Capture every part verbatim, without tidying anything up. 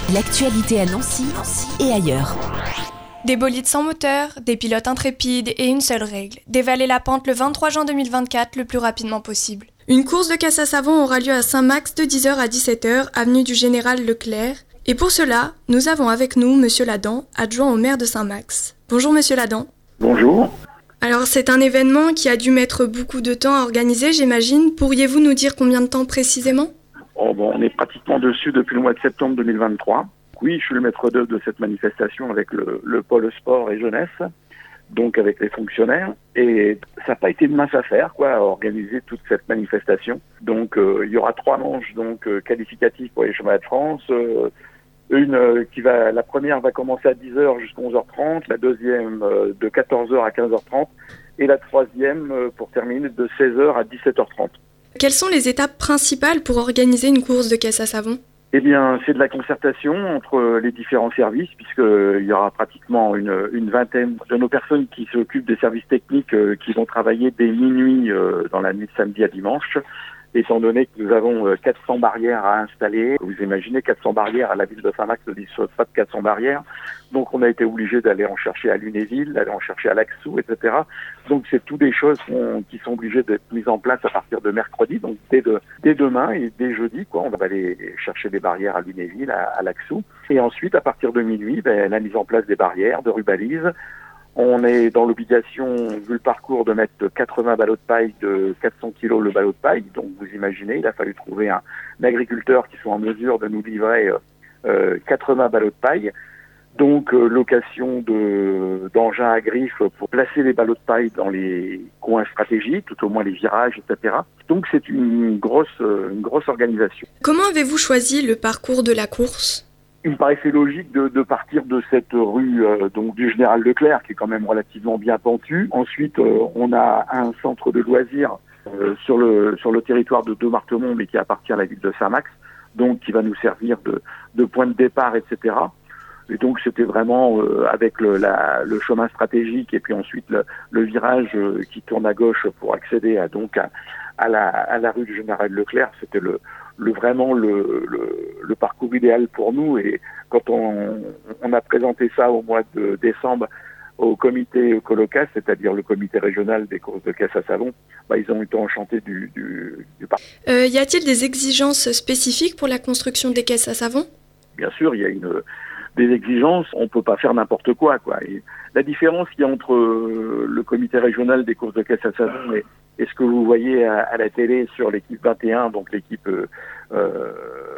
L'actualité à Nancy, Nancy et ailleurs. Des bolides sans moteur, des pilotes intrépides et une seule règle, dévaler la pente le vingt-trois juin deux mille vingt-quatre le plus rapidement possible. Une course de caisse à savon aura lieu à Saint-Max de dix heures à dix-sept heures, avenue du Général Leclerc. Et pour cela, nous avons avec nous Monsieur Ladan, adjoint au maire de Saint-Max. Bonjour Monsieur Ladan. Bonjour. Alors c'est un événement qui a dû mettre beaucoup de temps à organiser, j'imagine. Pourriez-vous nous dire combien de temps précisément ? Oh bon, on est pratiquement dessus depuis le mois de septembre deux mille vingt-trois. Oui, je suis le maître d'œuvre de cette manifestation avec le, le pôle sport et jeunesse, donc avec les fonctionnaires. Et ça n'a pas été de mince affaire, quoi, à organiser toute cette manifestation. Donc euh, il y aura trois manches donc euh, qualificatives pour les chemins de France. Euh, une euh, qui va, la première va commencer à dix heures jusqu'à onze heures trente, la deuxième euh, de quatorze heures à quinze heures trente et la troisième euh, pour terminer de seize heures à dix-sept heures trente. Quelles sont les étapes principales pour organiser une course de caisse à savon ? Eh bien, c'est de la concertation entre les différents services, puisqu'il y aura pratiquement une, une vingtaine de nos personnes qui s'occupent des services techniques euh, qui vont travailler dès minuit euh, dans la nuit de samedi à dimanche. Étant donné que nous avons euh, quatre cents barrières à installer, vous imaginez quatre cents barrières à la ville de Saint-Max ne dispose pas de quatre cents barrières. Donc on a été obligé d'aller en chercher à Lunéville, d'aller en chercher à Laxou, et cetera. Donc c'est toutes des choses qu'on, qui sont obligées d'être mises en place à partir de mercredi, donc dès, de, dès demain et dès jeudi, quoi. On va aller chercher des barrières à Lunéville, à, à Laxou. Et ensuite, à partir de minuit, ben, la mise en place des barrières, de rubalises. On est dans l'obligation, vu le parcours, de mettre quatre-vingts ballots de paille de quatre cents kilos le ballot de paille. Donc vous imaginez, il a fallu trouver un, un agriculteur qui soit en mesure de nous livrer euh, quatre-vingts ballots de paille. Donc euh, location de, d'engins à griffes pour placer les ballots de paille dans les coins stratégiques, tout au moins les virages, et cetera. Donc c'est une grosse, une grosse organisation. Comment avez-vous choisi le parcours de la course ? Il me paraissait logique de, de partir de cette rue euh, donc du Général Leclerc, qui est quand même relativement bien pentue. Ensuite, euh, on a un centre de loisirs euh, sur le sur le territoire de Dommartemont, mais qui appartient à la ville de Saint-Max, donc qui va nous servir de, de point de départ, et cetera. Et donc c'était vraiment euh, avec le, la, le chemin stratégique et puis ensuite le, le virage euh, qui tourne à gauche pour accéder à donc à, à la à la rue du Général Leclerc. C'était le le vraiment le, le le parcours idéal pour nous. Et quand on on a présenté ça au mois de décembre au comité Colocasse, c'est-à-dire le comité régional des courses de caisse à savon, bah, ils ont été enchantés du du, du parcours. Euh, y a-t-il des exigences spécifiques pour la construction des caisses à savon ? Bien sûr, il y a une des exigences, on peut pas faire n'importe quoi, quoi. Et la différence qu'il y a entre euh, le comité régional des courses de caisse à savon et, et ce que vous voyez à, à la télé sur l'équipe vingt et un, donc l'équipe euh, euh,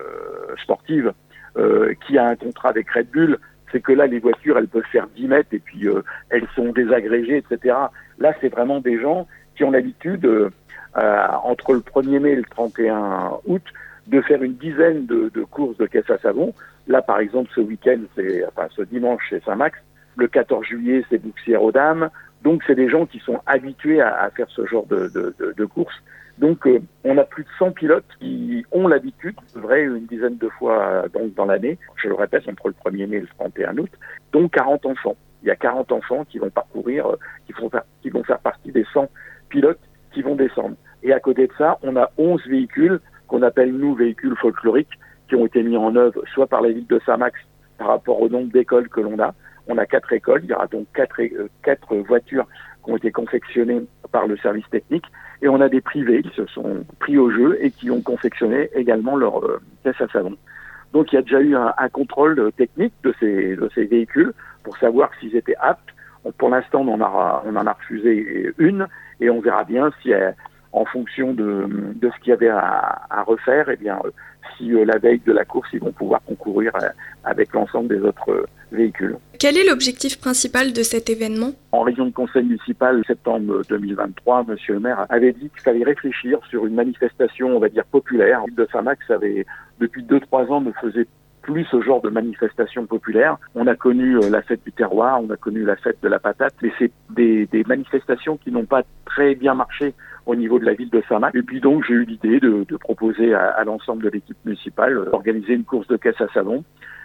sportive, euh, qui a un contrat avec Red Bull, c'est que là, les voitures, elles peuvent faire dix mètres et puis euh, elles sont désagrégées, et cetera. Là, c'est vraiment des gens qui ont l'habitude, euh, euh, entre le premier mai et le trente et un août, de faire une dizaine de, de courses de caisse à savon. Là, par exemple, ce week-end, c'est, enfin, ce dimanche, c'est Saint-Max. Le quatorze juillet, c'est Bouxières-aux-Dames. Donc, c'est des gens qui sont habitués à, à faire ce genre de, de, de, de courses. Donc, euh, on a plus de cent pilotes qui ont l'habitude, vrai, une dizaine de fois donc, dans l'année. Je le répète, entre le premier mai et le trente et un août. Donc, quarante enfants. Il y a quarante enfants qui vont parcourir, euh, qui, vont faire, qui vont faire partie des cent pilotes qui vont descendre. Et à côté de ça, on a onze véhicules qu'on appelle, nous, véhicules folkloriques, qui ont été mis en œuvre soit par la ville de Saint-Max par rapport au nombre d'écoles que l'on a. On a quatre écoles, il y aura donc quatre, euh, quatre voitures qui ont été confectionnées par le service technique, et on a des privés qui se sont pris au jeu et qui ont confectionné également leur euh, caisse à savon. Donc il y a déjà eu un, un contrôle technique de ces, de ces véhicules pour savoir s'ils étaient aptes. On, pour l'instant, on en, a, on en a refusé une, et on verra bien si elle, en fonction de, de ce qu'il y avait à, à refaire, eh bien, euh, si euh, la veille de la course, ils vont pouvoir concourir euh, avec l'ensemble des autres euh, véhicules. Quel est l'objectif principal de cet événement ? En réunion de conseil municipal, septembre deux mille vingt-trois, monsieur le maire avait dit qu'il fallait réfléchir sur une manifestation, on va dire, populaire. La ville de Saint-Max avait, depuis deux trois ans, ne faisait plus ce genre de manifestation populaire. On a connu euh, la fête du terroir, on a connu la fête de la patate, mais c'est des, des manifestations qui n'ont pas très bien marché au niveau de la ville de Saint-Max. Et puis donc, j'ai eu l'idée de, de proposer à, à l'ensemble de l'équipe municipale euh, d'organiser une course de caisse à savon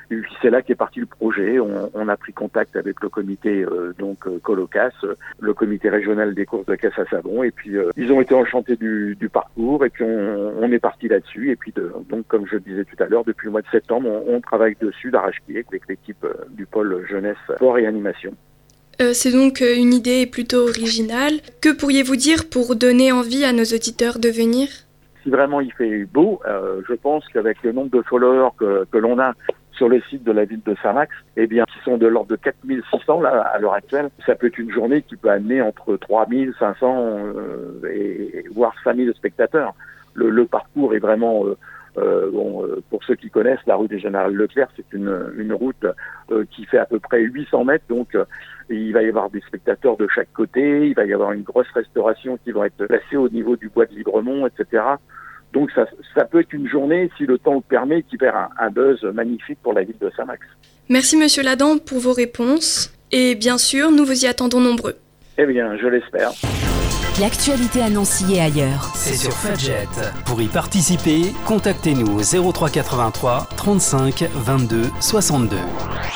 Et puis c'est là qu'est parti le projet. On, on a pris contact avec le comité euh, donc euh, Colocasse, le comité régional des courses de caisse à savon, et puis euh, ils ont été enchantés du, du parcours, et puis on, on est parti là-dessus. Et puis de, donc comme je disais tout à l'heure, depuis le mois de septembre, on, on travaille dessus d'arrache-pied avec l'équipe euh, du pôle jeunesse, sport et animation. Euh, c'est donc une idée plutôt originale. Que pourriez-vous dire pour donner envie à nos auditeurs de venir ? Si vraiment il fait beau, euh, je pense qu'avec le nombre de followers que, que l'on a sur le site de la ville de Saint-Max, eh bien, qui sont de l'ordre de quatre mille six cents là, à l'heure actuelle, ça peut être une journée qui peut amener entre trois mille cinq cents euh, et, voire cinq mille spectateurs. Le, le parcours est vraiment, euh, euh, bon, euh, pour ceux qui connaissent, la rue des Général Leclerc, c'est une, une route euh, qui fait à peu près huit cents mètres, donc euh, il va y avoir des spectateurs de chaque côté, il va y avoir une grosse restauration qui va être placée au niveau du bois de Libremont, et cetera. Donc ça, ça peut être une journée, si le temps le permet, qui fait un, un buzz magnifique pour la ville de Saint-Max. Merci Monsieur Ladan pour vos réponses. Et bien sûr, nous vous y attendons nombreux. Eh bien, je l'espère. L'actualité à Nancy et ailleurs. C'est sur Fudget. Pour y participer, contactez-nous au zéro trois quatre-vingt-trois trente-cinq vingt-deux soixante-deux.